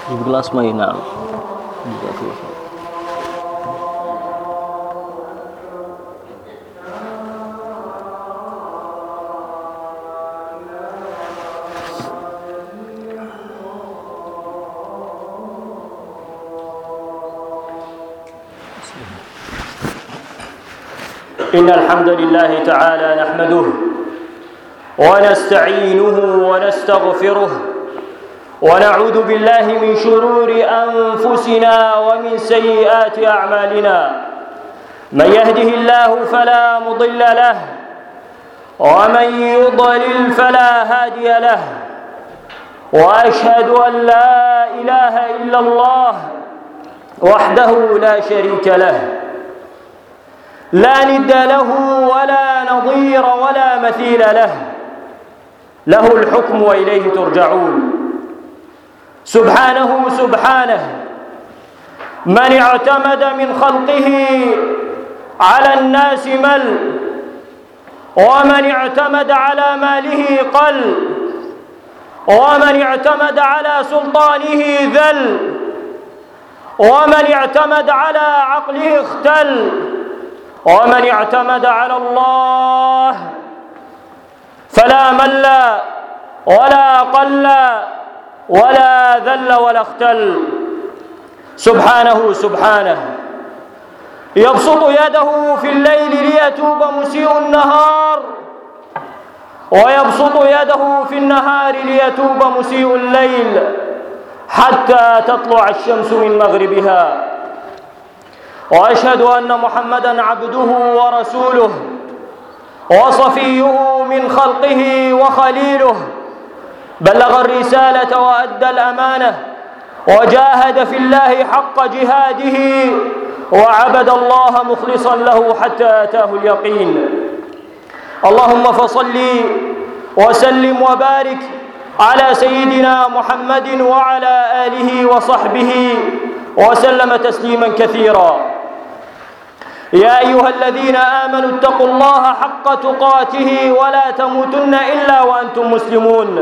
gelas mainan. إن الحمد لله تعالى نحمده ونستعينه ونستغفره ونعوذ بالله من شرور أنفسنا ومن سيئات أعمالنا. من يهده الله فلا مضل له ومن يضلل فلا هادي له، وأشهد أن لا إله إلا الله وحده لا شريك له، لا ند له ولا نظير ولا مثيل له، له الحكم وإليه ترجعون. سبحانه سبحانه من اعتمد من خلقه على الناس مل، ومن اعتمد على ماله قل، ومن اعتمد على سلطانه ذل، ومن اعتمد على عقله اختل، ومن اعتمد على الله فلا مل ولا قل ولا ذل ولا اختل. سبحانه سبحانه يبسط يده في الليل ليتوب مسيء النهار، ويبسط يده في النهار ليتوب مسيء الليل حتى تطلع الشمس من مغربها. وأشهد أن محمدًا عبده ورسوله وصفيه من خلقه وخليله، بلغ الرسالة وأدى الأمانة وجاهد في الله حق جهاده وعبد الله مخلصا له حتى أتاه اليقين. اللهم فصل وسلم وبارك على سيدنا محمد وعلى آله وصحبه وسلم تسليما كثيرا. يا أيها الذين آمنوا اتقوا الله حق تقاته ولا تموتن إلا وأنتم مسلمون.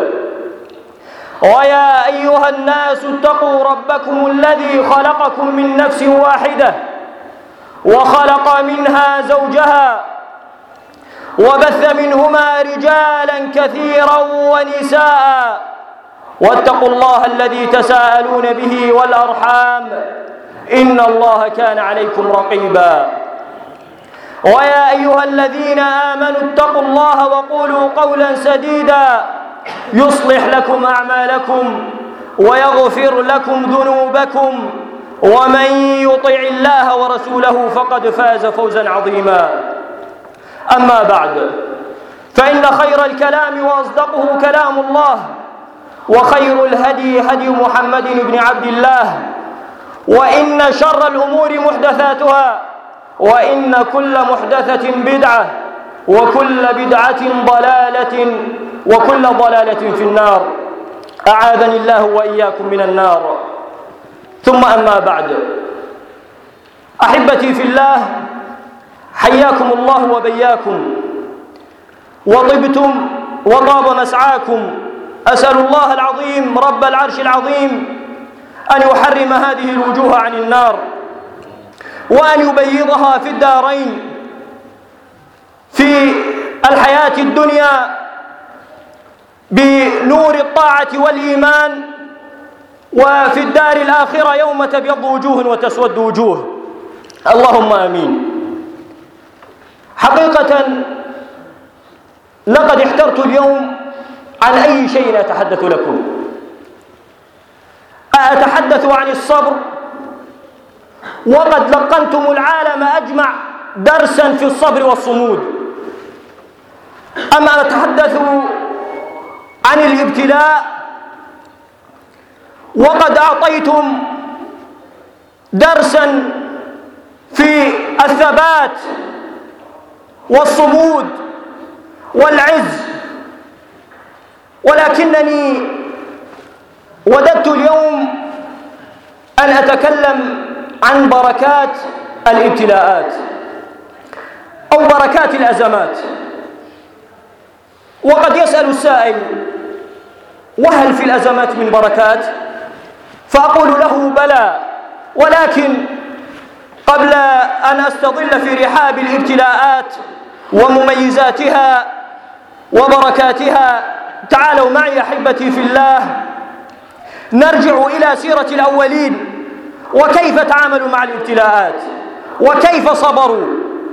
ويا أيها الناس اتقوا ربكم الذي خلقكم من نفس واحدة وخلق منها زوجها وبث منهما رجالا كثيرا ونساء، واتقوا الله الذي تساءلون به والأرحام إن الله كان عليكم رقيبا. ويا أيها الذين آمنوا اتقوا الله وقولوا قولا سديدا يصلح لكم أعمالكم ويغفر لكم ذنوبكم، ومن يطع الله ورسوله فقد فاز فوزا عظيما. أما بعد، فإن خير الكلام وأصدقه كلام الله، وخير الهدي هدي محمد بن عبد الله، وإن شر الأمور محدثاتها، وإن كل محدثة بدعة، وكل بدعة ضلالة، وكل ضلالة في النار. أعاذني الله وإياكم من النار. ثم أما بعد، أحبتي في الله، حياكم الله وبياكم، وطبتم وطاب مسعاكم. أسأل الله العظيم رب العرش العظيم أن يحرم هذه الوجوه عن النار، وأن يبيضها في الدارين، في الحياة الدنيا بنور الطاعة والإيمان، وفي الدار الآخرة يوم تبيض وجوه وتسود وجوه. اللهم آمين. حقيقة لقد احترت اليوم عن أي شيء أتحدث لكم. أتحدث عن الصبر، وقد لقنتم العالم أجمع درسا في الصبر والصمود. أما أتحدث عن الابتلاء، وقد أعطيتم درسا في الثبات والصمود والعز. ولكنني وددت اليوم أن أتكلم عن بركات الابتلاءات أو بركات الأزمات. وقد يسأل السائل: وهل في الأزمات من بركات؟ فأقول له بلى، ولكن قبل أن أستظل في رحاب الابتلاءات ومميزاتها وبركاتها، تعالوا معي أحبتي في الله نرجع إلى سيرة الأولين وكيف تعاملوا مع الابتلاءات وكيف صبروا.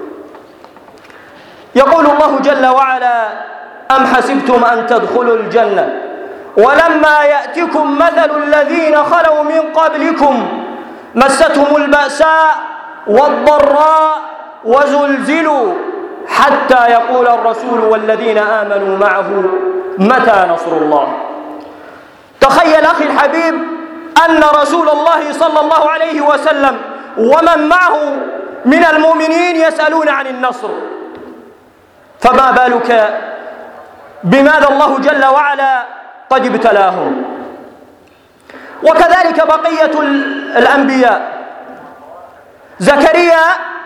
يقول الله جل وعلا: أم حسبتم أن تدخلوا الجنة ولما يأتكم مثل الذين خلوا من قبلكم مستهم البأساء والضراء وزلزلوا حتى يقول الرسول والذين آمنوا معه متى نصر الله. تخيل أخي الحبيب أن رسول الله صلى الله عليه وسلم ومن معه من المؤمنين يسألون عن النصر، فما بالك بماذا الله جل وعلا قد ابتلاهم. وكذلك بقية الأنبياء. زكريا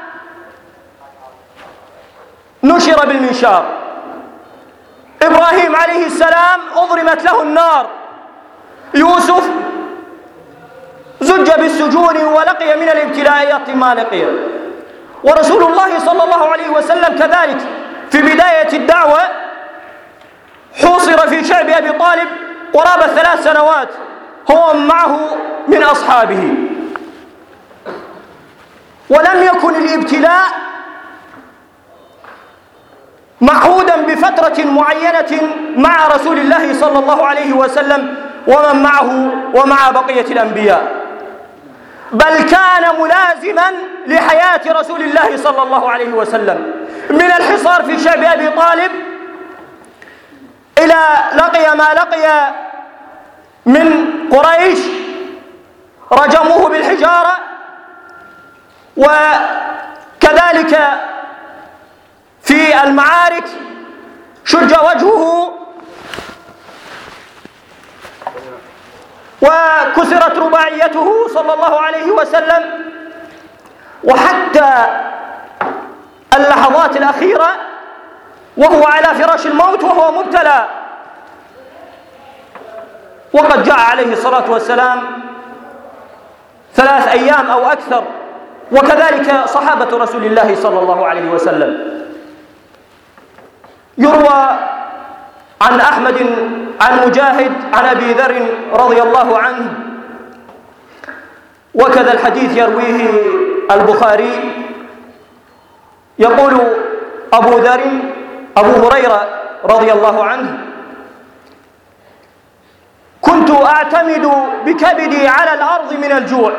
نشر بالمنشار، إبراهيم عليه السلام أضرمت له النار، يوسف زج بالسجون ولقي من الابتلاءات ما لقي. ورسول الله صلى الله عليه وسلم كذلك في بداية الدعوة حوصر في شعب أبي طالب قرابة 3 سنوات هو معه من أصحابه، ولم يكن الابتلاء معهودا بفترة معينة مع رسول الله صلى الله عليه وسلم ومن معه ومع بقية الأنبياء، بل كان ملازما لحياة رسول الله صلى الله عليه وسلم، من الحصار في شعب أبي طالب إلى لقي ما لقي من قريش رجموه بالحجارة، وكذلك في المعارك شج وجهه وكسرت رباعيته صلى الله عليه وسلم، وحتى اللحظات الأخيرة وهو على فراش الموت وهو مبتلى. وقد جاء عليه الصلاة والسلام 3 أيام أو أكثر، وكذلك صحابة رسول الله صلى الله عليه وسلم. يروى عن أحمد عن مجاهد عن أبي ذر رضي الله عنه، وكذا الحديث يرويه البخاري، يقول أبو هريرة رضي الله عنه: كنت أعتمد بكبدي على الأرض من الجوع،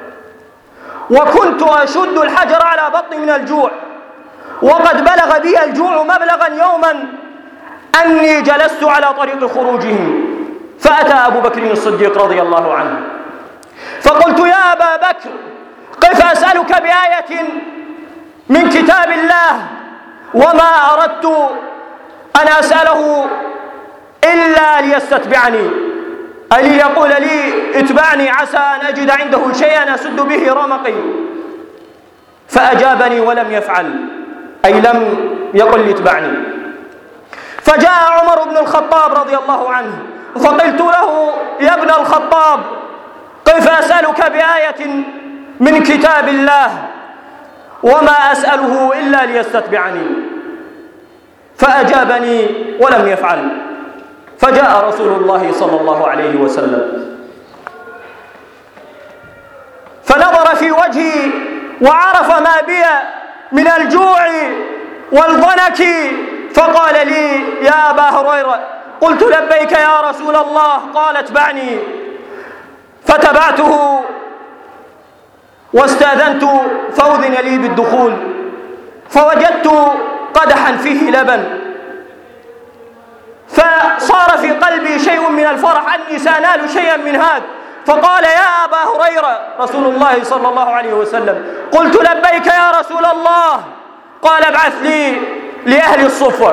وكنت أشد الحجر على بطني من الجوع، وقد بلغ بي الجوع مبلغا يوما أني جلست على طريق خروجهم، فأتى أبو بكر الصديق رضي الله عنه فقلت: يا أبا بكر، قف أسألك بآية من كتاب الله، وما أردت أن أسأله إلا ليستتبعني، أي ليقول لي اتبعني عسى أن أجد عنده شيئا أسد به رمقي. فأجابني ولم يفعل، أي لم يقل لي اتبعني. فجاء عمر بن الخطاب رضي الله عنه فقلت له: يا ابن الخطاب، قف أسألك بآية من كتاب الله، وما أسأله إلا ليستتبعني. فأجابني ولم يفعل. فجاء رسول الله صلى الله عليه وسلم فنظر في وجهي وعرف ما بي من الجوع والضنك، فقال لي: يا أبا هريرة. قلت: لبيك يا رسول الله. قال: اتبعني. فتبعته واستأذنت فأذن لي بالدخول، فوجدت قدحا فيه لبن، فصار في قلبي شيء من الفرح أني سأنال شيئا من هذا، فقال: يا أبا هريرة رسول الله صلى الله عليه وسلم. قلت: لبيك يا رسول الله. قال: ابعث لي لأهل الصفة،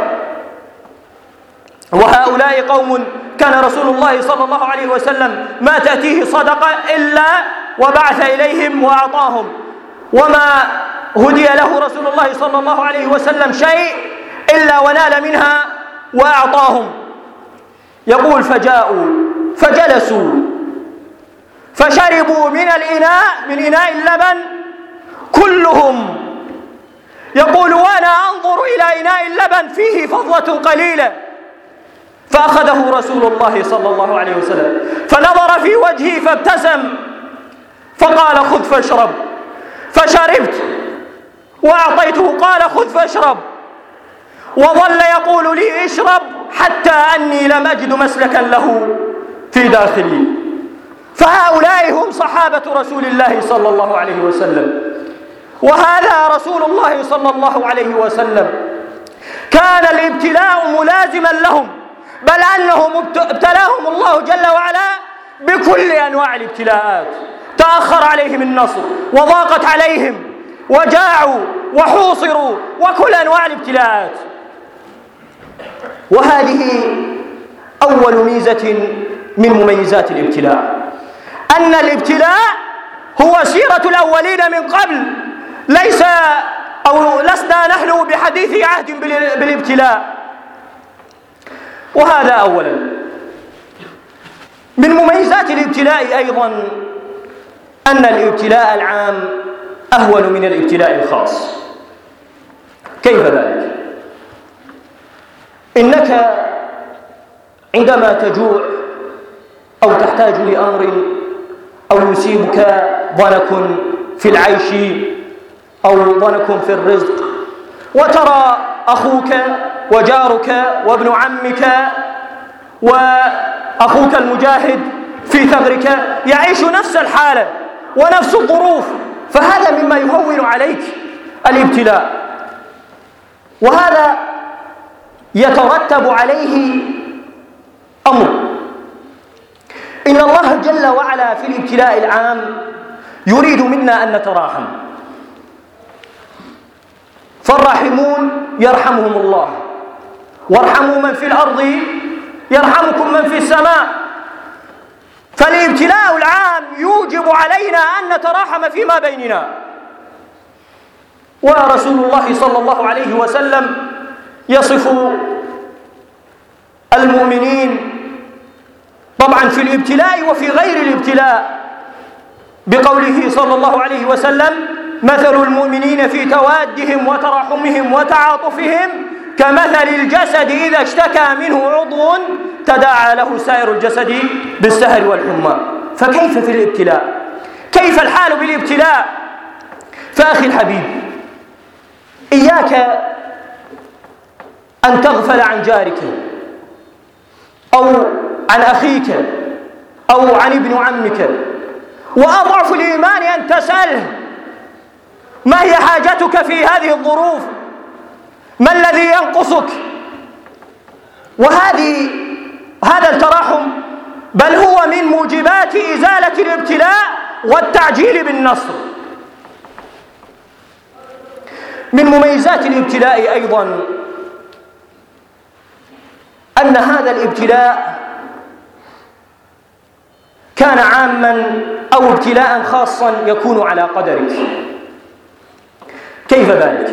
وهؤلاء قوم كان رسول الله صلى الله عليه وسلم ما تأتيه صدقة إلا وبعث إليهم وأعطاهم، وما هدي له رسول الله صلى الله عليه وسلم شيء إلا ونال منها وأعطاهم. يقول: فجاءوا فجلسوا، فشربوا من إناء اللبن كلهم. يقول: وأنا أنظر إلى إناء اللبن فيه فضلة قليلة، فأخذه رسول الله صلى الله عليه وسلم فنظر في وجهي فابتسم فقال: خذ فاشرب. فشربت وأعطيته، قال: خذ فاشرب، وظل يقول لي: اشرب، حتى أني لم أجد مسلكا له في داخلي. فهؤلاء هم صحابة رسول الله صلى الله عليه وسلم. وهذا رسول الله صلى الله عليه وسلم كان الابتلاء ملازما لهم، بل أنهم ابتلاهم الله جل وعلا بكل أنواع الابتلاءات. تأخر عليهم النصر، وضاقت عليهم، وجاعوا وحوصروا، وكل أنواع الابتلاءات. وهذه أول ميزة من مميزات الابتلاء، أن الابتلاء هو سيرة الأولين من قبل، لسنا نحن بحديث عهد بالابتلاء. وهذا أولا. من مميزات الابتلاء أيضا أن الابتلاء العام أهون من الابتلاء الخاص. كيف ذلك؟ إنك عندما تجوع أو تحتاج لأمر أو يصيبك ضنك في العيش أو ضنك في الرزق، وترى أخوك وجارك وابن عمك وأخوك المجاهد في ثغرك يعيش نفس الحالة ونفس الظروف، فهذا مما يهون عليك الابتلاء. وهذا يترتب عليه أمر: إن الله جل وعلا في الابتلاء العام يريد منا أن نتراحم، فالراحمون يرحمهم الله، وارحموا من في الأرض يرحمكم من في السماء. فالابتلاء العام يوجب علينا أن نتراحم فيما بيننا. ورسول الله صلى الله عليه وسلم يصف المؤمنين طبعا في الابتلاء وفي غير الابتلاء بقوله صلى الله عليه وسلم: مثل المؤمنين في توادهم وتراحمهم وتعاطفهم كمثل الجسد إذا اشتكى منه عضو تداعى له سائر الجسد بالسهر والحمى. فكيف في الابتلاء؟ كيف الحال بالابتلاء؟ فأخي الحبيب، إياك أن تغفل عن جارك أو عن أخيك أو عن ابن عمك، وأضعف الإيمان أن تسأله: ما هي حاجتك في هذه الظروف؟ ما الذي ينقصك؟ هذا التراحم بل هو من موجبات إزالة الابتلاء والتعجيل بالنصر. من مميزات الابتلاء أيضا أن هذا الابتلاء كان عاما أو ابتلاء خاصا يكون على قدرك. كيف ذلك؟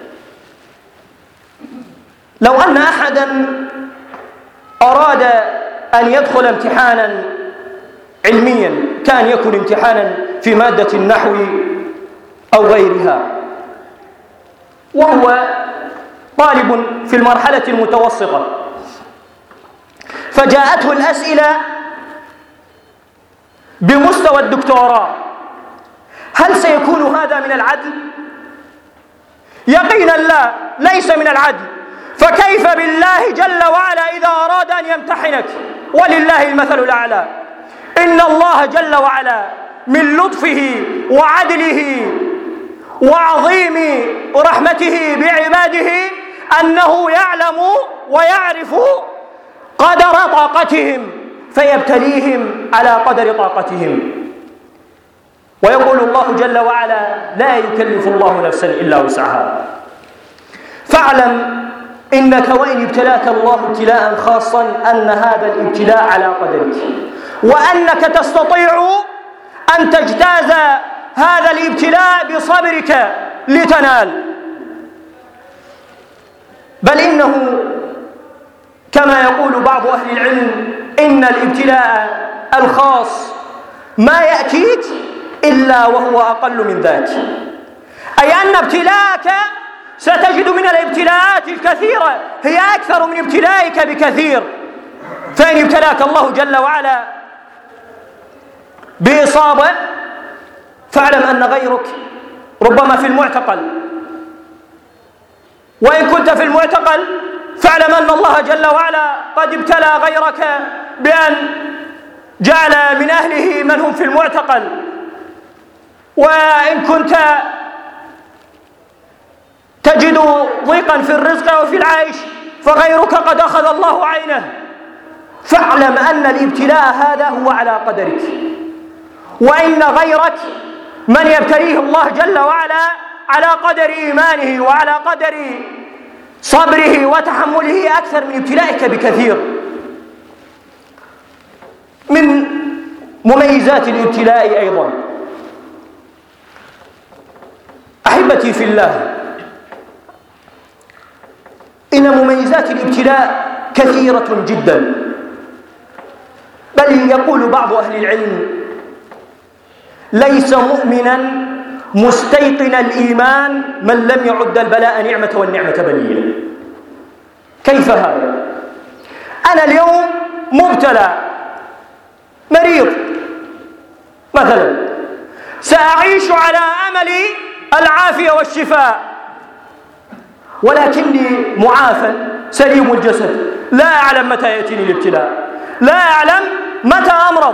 لو أن أحدا أراد أن يدخل امتحانا علميا، كان يكون امتحانا في مادة النحو أو غيرها، وهو طالب في المرحلة المتوسطة، فجاءته الأسئلة بمستوى الدكتوراه، هل سيكون هذا من العدل؟ يقينا لا، ليس من العدل. فكيف بالله جل وعلا إذا أراد أن يمتحنك؟ ولله المثل الأعلى. إن الله جل وعلا من لطفه وعدله وعظيم رحمته بعباده أنه يعلم ويعرف قدر طاقتهم، فيبتليهم على قدر طاقتهم. ويقول الله جل وعلا: لا يكلف الله نفسا إلا وسعها. فاعلم إنك وإن ابتلاك الله ابتلاء خاصا أن هذا الابتلاء على قدرك، وأنك تستطيع أن تجتاز هذا الابتلاء بصبرك لتنال. بل إنه كما يقول بعض أهل العلم: إن الابتلاء الخاص ما يأتيك إلا وهو أقل من ذاك، أي أن ابتلاءك ستجد من الابتلاءات الكثيرة هي أكثر من ابتلائك بكثير. فإن ابتلاك الله جل وعلا بإصابة فاعلم أن غيرك ربما في المعتقل، وإن كنت في المعتقل فاعلم أن الله جل وعلا قد ابتلى غيرك بأن جعل من أهله من هم في المعتقل. وإن كنت تجد ضيقا في الرزق وفي العيش فغيرك قد أخذ الله عينه. فاعلم أن الابتلاء هذا هو على قدرك، وإن غيرك من يبتليه الله جل وعلا على قدر إيمانه وعلى قدر صبره وتحمله أكثر من ابتلائك بكثير. من مميزات الابتلاء أيضا أحبتي في الله، إن مميزات الابتلاء كثيرة جدا، بل يقول بعض أهل العلم: ليس مؤمنا مستيقن الإيمان من لم يعد البلاء نعمة والنعمة بلية. كيف هذا؟ أنا اليوم مبتلى مريض مثلا، سأعيش على أمل العافية والشفاء، ولكني معافى سليم الجسد، لا أعلم متى يأتيني الابتلاء، لا أعلم متى أمرض.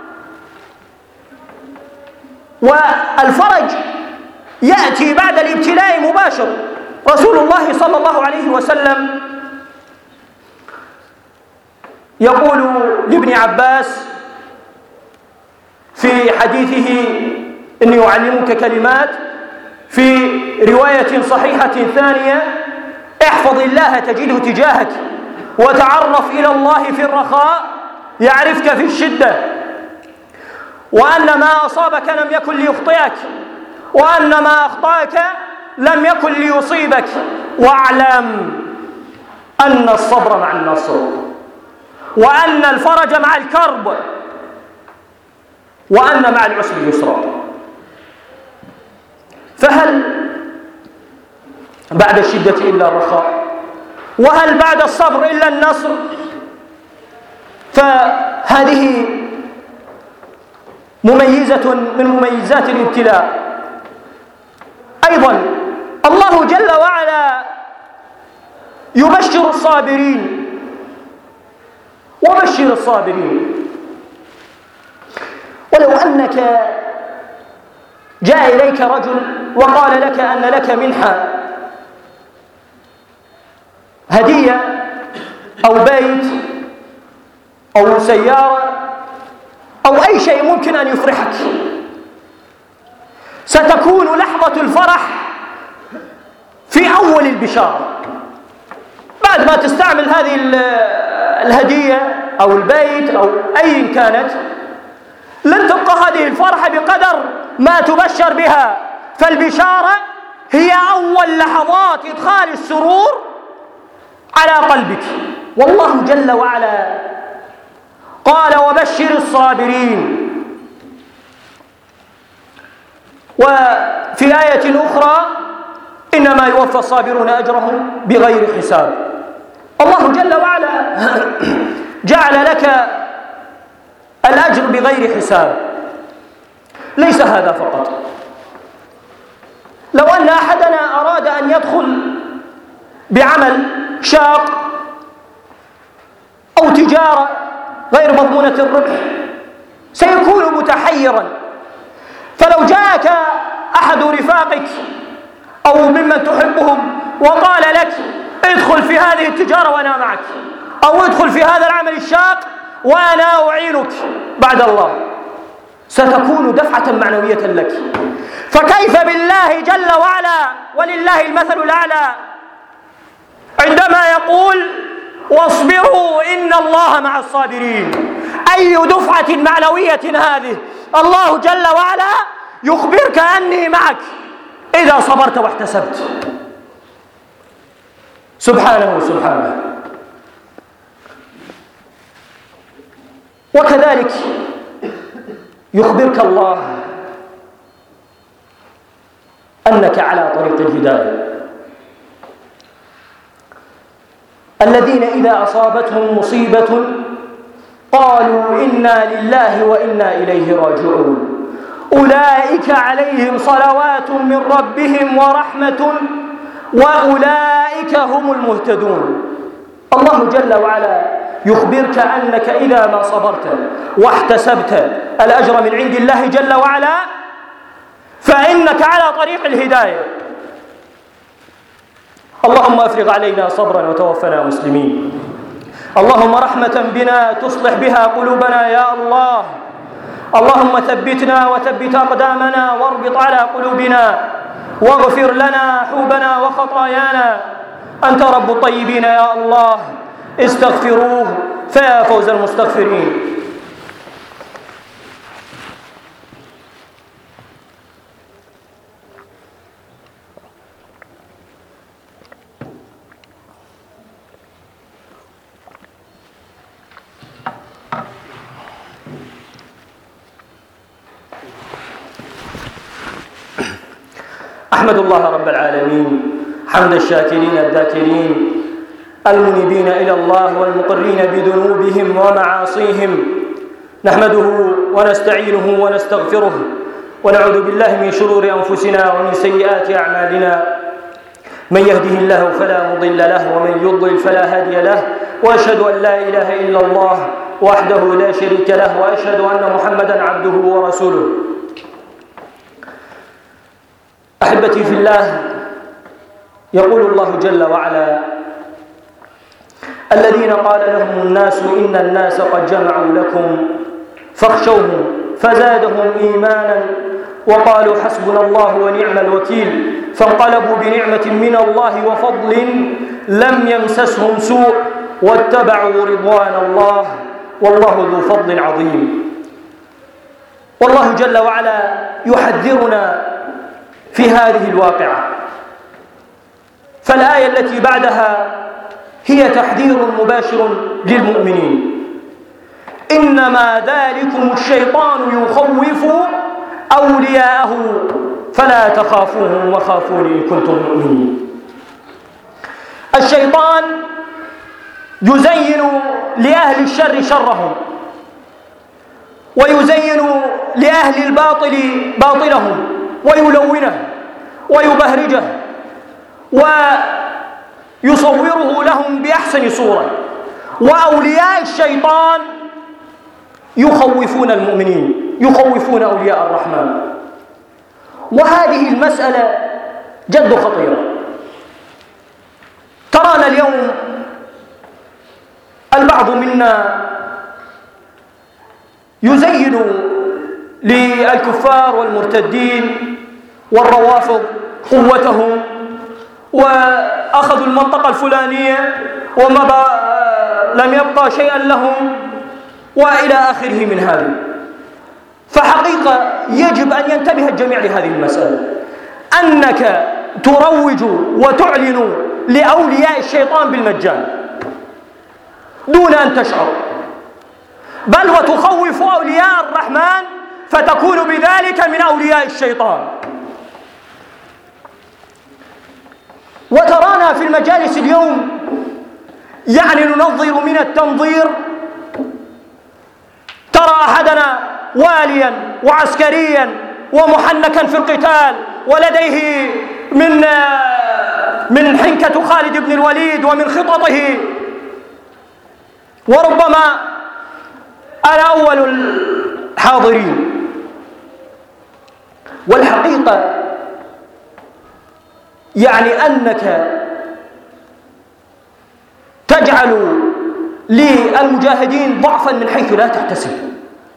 والفرج يأتي بعد الابتلاء مباشر. رسول الله صلى الله عليه وسلم يقول لابن عباس في حديثه: إني أعلمك كلمات، في رواية صحيحة ثانية: احفظ الله تجده تجاهك، وتعرف إلى الله في الرخاء يعرفك في الشدة، وأن ما أصابك لم يكن ليخطئك، وأن ما أخطأك لم يكن ليصيبك، واعلم أن الصبر مع النصر، وأن الفرج مع الكرب، وأن مع العسر يسرا. فهل بعد الشدة إلا الرخاء؟ وهل بعد الصبر إلا النصر؟ فهذه مميزة من مميزات الابتلاء. أيضا الله جل وعلا يبشر الصابرين، وبشر الصابرين. ولو أنك جاء إليك رجل وقال لك أن لك منحة، هدية أو بيت أو سيارة أو أي شيء ممكن أن يفرحك، ستكون لحظة الفرح في أول البشارة. بعد ما تستعمل هذه الهدية أو البيت أو أي كانت، لن تبقى هذه الفرحة بقدر ما تبشر بها. فالبشارة هي أول لحظات إدخال السرور على قلبك. والله جل وعلا قال: وبشر الصابرين. وفي آية أخرى: إنما يوفى الصابرون أجرهم بغير حساب. الله جل وعلا جعل لك الأجر بغير حساب. ليس هذا فقط، لو أن أحدنا أراد أن يدخل بعمل شاق أو تجارة غير مضمونة الربح سيكون متحيرا. فلو جاءك أحد رفاقك أو ممن تحبهم وقال لك: ادخل في هذه التجارة وأنا معك، أو ادخل في هذا العمل الشاق وأنا أعينك بعد الله، ستكون دفعة معنوية لك. فكيف بالله جل وعلا ولله المثل الأعلى عندما يقول: واصبروا إن الله مع الصابرين. أي دفعة معنوية هذه! الله جل وعلا يخبرك أني معك إذا صبرت واحتسبت. سبحانه سبحانه. وكذلك يخبرك الله أنك على طريق الهداية. الذين إذا أصابتهم مصيبة قالوا إنا لله وإنا إليه راجعون أولئك عليهم صلوات من ربهم ورحمة وأولئك هم المهتدون. الله جل وعلا يخبرك أنك إذا ما صبرت واحتسبت الأجر من عند الله جل وعلا فإنك على طريق الهداية. اللهم أفرغ علينا صبرا وتوفنا مسلمين. اللهم رحمة بنا تصلح بها قلوبنا يا الله. اللهم ثبتنا وثبت أقدامنا واربط على قلوبنا واغفر لنا حوبنا وخطايانا. أنت رب الطيبين يا الله، استغفروه فيا فوز المستغفرين. أحمد الله رب العالمين حمد الشاكرين الذاكرين المنيبين إلى الله والمقرين بذنوبهم ومعاصيهم. نحمده ونستعينه ونستغفره ونعوذ بالله من شرور أنفسنا ومن سيئات أعمالنا. من يهده الله فلا مضل له ومن يضلل فلا هادي له، وأشهد أن لا إله إلا الله وحده لا شريك له، وأشهد أن محمدا عبده ورسوله. أحبتي في الله، يقول الله جل وعلا: الذين قال لهم الناس إن الناس قد جمعوا لكم فاخشوهم فزادهم إيمانا وقالوا حسبنا الله ونعم الوكيل فانقلبوا بنعمة من الله وفضل لم يمسسهم سوء واتبعوا رضوان الله والله ذو فضل عظيم. والله جل وعلا يحذرنا في هذه الواقعة، فالآية التي بعدها هي تحذير مباشر للمؤمنين: إنما ذلكم الشيطان يخوف أولياءه فلا تخافوهم وخافون إن كنتم مؤمنين. الشيطان يزين لأهل الشر شرهم ويزين لأهل الباطل باطلهم ويلونه ويبهرجه ويصوره لهم بأحسن صورة. وأولياء الشيطان يخوفون المؤمنين، يخوفون أولياء الرحمن. وهذه المسألة جد خطيرة. ترانا اليوم البعض منا يزين للكفار والمرتدين والروافض قوتهم، وأخذوا المنطقة الفلانية وما لم يبقى شيئا لهم وإلى آخره من هذا. فحقيقة يجب أن ينتبه الجميع لهذه المسألة، أنك تروج وتعلن لأولياء الشيطان بالمجان دون أن تشعر، بل وتخوف أولياء الرحمن فتكون بذلك من أولياء الشيطان. وترانا في المجالس اليوم يعني ننظر من التنظير. ترى أحدنا واليا وعسكريا ومحنكا في القتال ولديه من حنكة خالد بن الوليد ومن خططه، وربما أنا أول الحاضرين. والحقيقة يعني أنك تجعل للمجاهدين ضعفا من حيث لا تحتسب.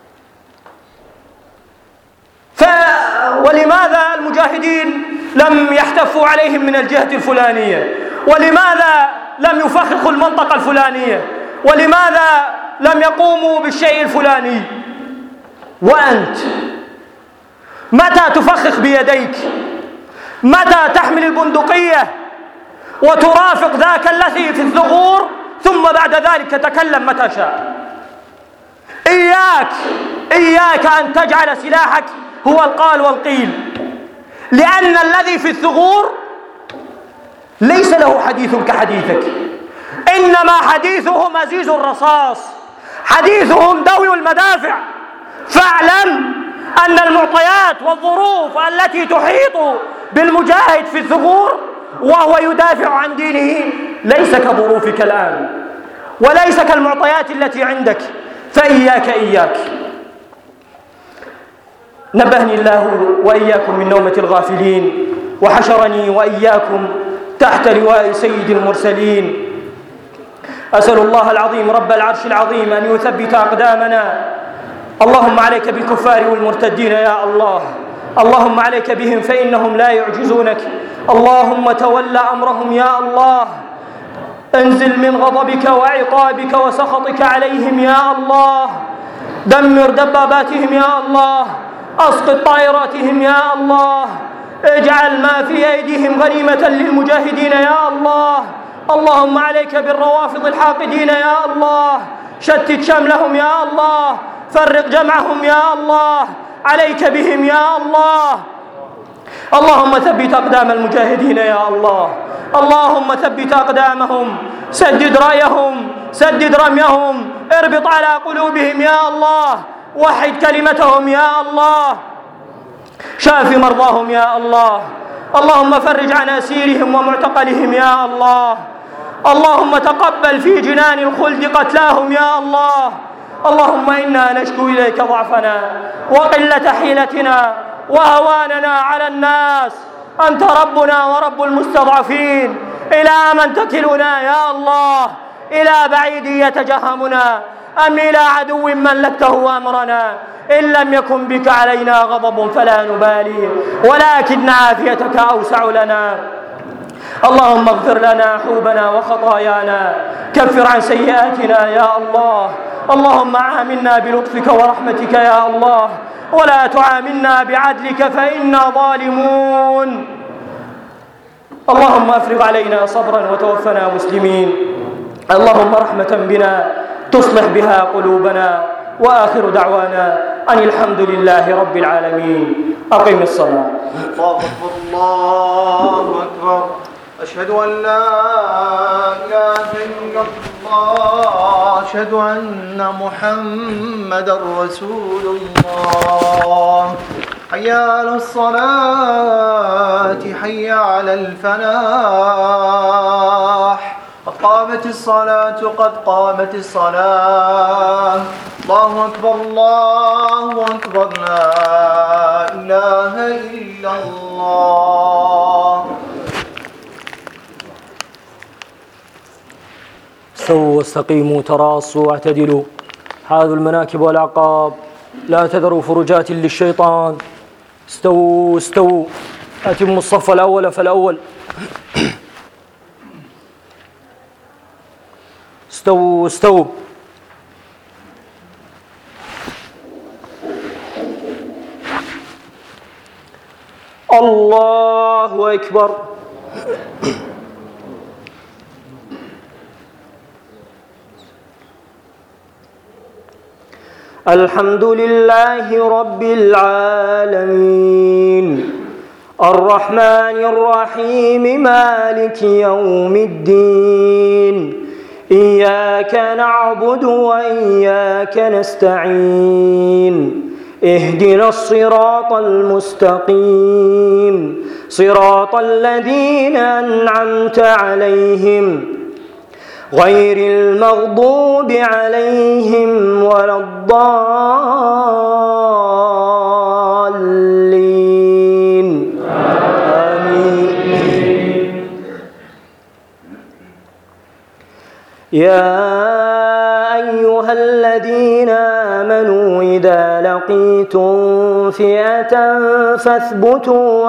ولماذا المجاهدين لم يحتفوا عليهم من الجهة الفلانية؟ ولماذا لم يفخخوا المنطقة الفلانية؟ ولماذا لم يقوموا بالشيء الفلاني؟ وأنت متى تفخخ بيديك؟ متى تحمل البندقية وترافق ذاك الذي في الثغور ثم بعد ذلك تتكلم متى شاء؟ إياك إياك أن تجعل سلاحك هو القال والقيل، لأن الذي في الثغور ليس له حديث كحديثك، إنما حديثهم أزيز الرصاص، حديثهم دوي المدافع. فاعلم أن المعطيات والظروف التي تحيط بالمجاهد في الثغور وهو يدافع عن دينه ليس كظروفك الآن، وليس كالمعطيات التي عندك. فإياك نبهني الله وإياكم من نومة الغافلين، وحشرني وإياكم تحت لواء سيد المرسلين. أسأل الله العظيم رب العرش العظيم أن يثبت أقدامنا. اللهم عليك بالكفار والمرتدين يا الله، اللهم عليك بهم فإنهم لا يعجزونك. اللهم تول أمرهم يا الله، انزل من غضبك وعقابك وسخطك عليهم يا الله، دمر دباباتهم يا الله، أسقط طائراتهم يا الله، اجعل ما في أيديهم غنيمة للمجاهدين يا الله. اللهم عليك بالروافض الحاقدين يا الله، شتت شملهم يا الله، فرق جمعهم يا الله، عليك بهم يا الله. اللهم ثبت أقدام المجاهدين يا الله، اللهم ثبت أقدامهم، سدد رأيهم، سدد رميهم، اربط على قلوبهم يا الله، وحد كلمتهم يا الله، شاف مرضاهم يا الله. اللهم فرج عن أسيرهم ومعتقلهم يا الله. اللهم تقبل في جنان الخلد قتلاهم يا الله. اللهم إنا نشكو إليك ضعفنا وقلة حيلتنا وهواننا على الناس، أنت ربنا ورب المستضعفين. إلى من تكلنا يا الله؟ إلى بعيد يتجهمنا أم إلى عدو ملكته أمرنا؟ إن لم يكن بك علينا غضب فلا نبالي، ولكن عافيتك أوسع لنا. اللهم اغفر لنا حوبنا وخطايانا، كفر عن سيئاتنا يا الله. اللهم عاملنا بلطفك ورحمتك يا الله، ولا تعاملنا بعدلك فإنا ظالمون. اللهم أفرغ علينا صبرا وتوفنا مسلمين. اللهم رحمة بنا تصلح بها قلوبنا. وآخر دعوانا أن الحمد لله رب العالمين. أقم الصلاة. الله أكبر الله أكبر، أشهد أن لا إله إلا الله، أشهد أن محمدا رسول الله. حي على الصلاة، حي على الفلاح، قد قامت الصلاة، قد قامت الصلاة. الله أكبر الله أكبر، لا إله إلا الله. استووا واستقيموا، تراصوا واعتدلوا، حاذوا المناكب والأعقاب، لا تذروا فرجات للشيطان. استووا استووا، أتموا الصف الأول فالأول. استووا استووا. الله أكبر. الحمد لله رب العالمين، الرحمن الرحيم، مالك يوم الدين. إياك نعبد وإياك نستعين، اهدنا الصراط المستقيم، صراط الذين أنعمت عليهم غير المغضوب عليهم ولا الضالين. آمين. يا أيها الذين آمنوا إذا لقيتم فئة فاثبتوا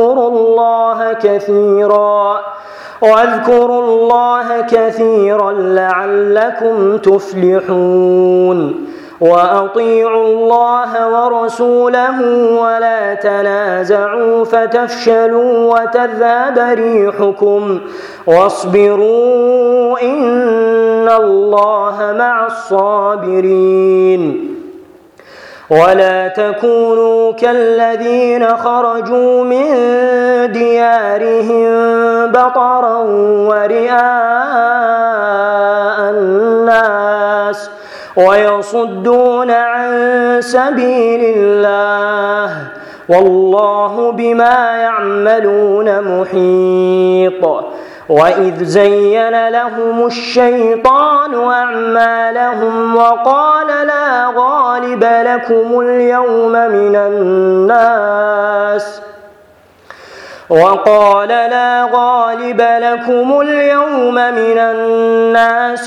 واذكروا الله كثيرا لعلكم تفلحون. وأطيعوا الله ورسوله ولا تنازعوا فتفشلوا وتذهب ريحكم واصبروا إن الله مع الصابرين. ولا تكونوا كالذين خرجوا من ديارهم بطرا ورئاء الناس ويصدون عن سبيل الله والله بما يعملون محيط. وإذ زين لهم الشيطان أعمالهم وقال لا غالب لكم اليوم من الناس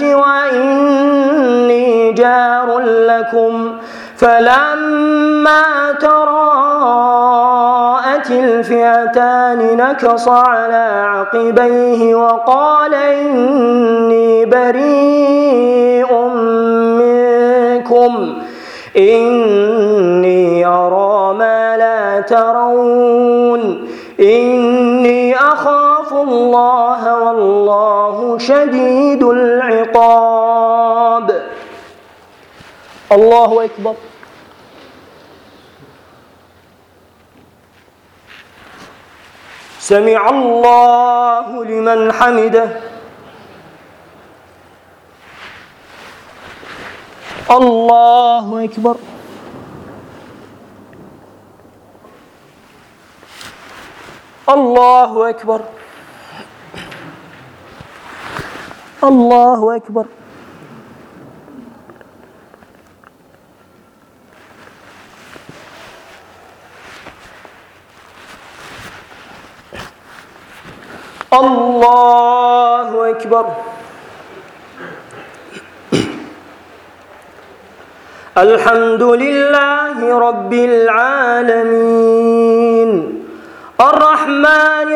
وإني جار لكم فلما تراءت الفئتان نكص على عقبيه وقال إني بريء منكم إني أرى ما لا ترون إني أخاف الله والله شديد العقاب. الله أكبر. سمع الله لمن حمده. الله أكبر. الله أكبر. الله أكبر. الله أكبر. الحمد لله رب العالمين الرحمن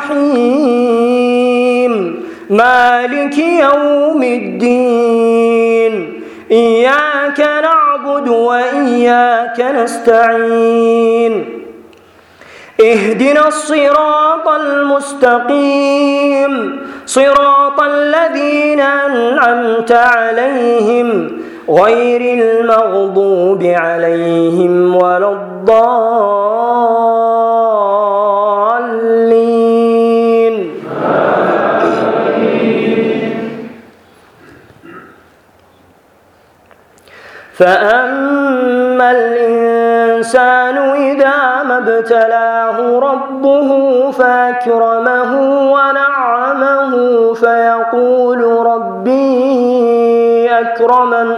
الرحيم مالك يوم الدين إياك نعبد وإياك نستعين اهدنا الصراط المستقيم صراط الذين أنعمت عليهم غير المغضوب عليهم ولا الضالين. فأما الإنسان إذا ما ابتلاه ربه فأكرمه ونعمه فيقول ربي أكرمن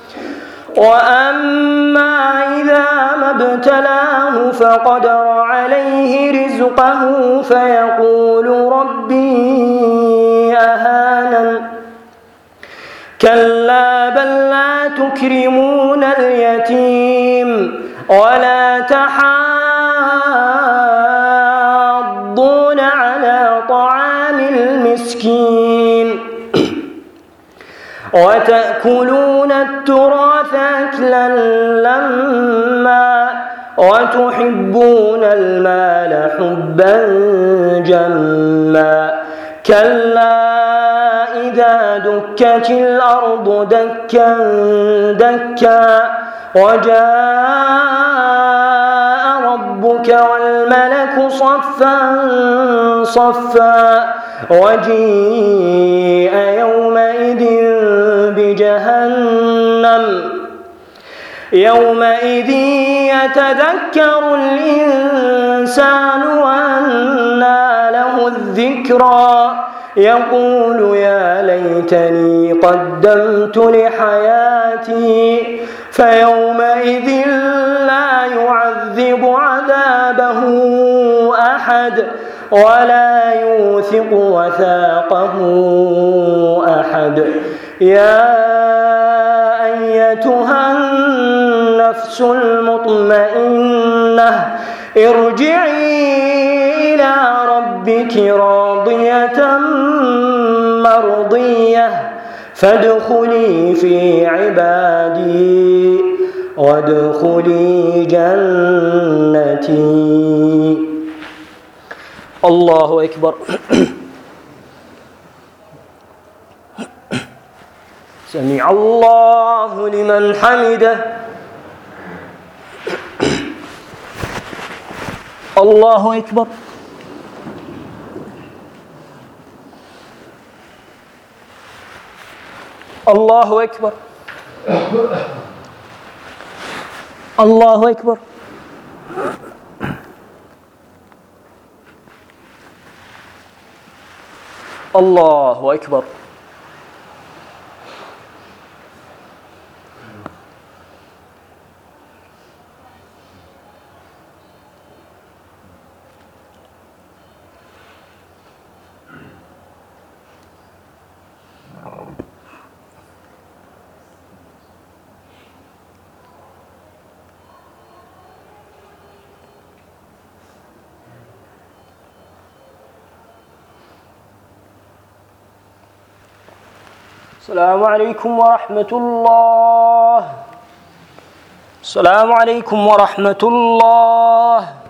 وأما إذا ما ابتلاه فقدر عليه رزقه فيقول ربي أهانن كلا بل لا تكرمون اليتيم ولا تحاضون على طعام المسكين وتأكلون التراث أكلا لما وتحبون المال حبا جما كلا إذا دكت الأرض دكا دكا وجاء ربك والملك صفا صفا وجيء يومئذ بجهنم يومئذ يتذكر الإنسان وأنى له الذكرى يقول يا ليتني قدمت لحياتي فيومئذ لا يعذب عذابه أحد ولا يوثق وثاقه أحد. يا أيتها النفس المطمئنة ارجعي إلى ربك راضية مرضية فادخلي في عبادي وادخلي جنتي. الله أكبر. سمع الله لمن حمده. الله أكبر الله أكبر الله أكبر الله أكبر السلام عليكم ورحمة الله السلام عليكم ورحمة الله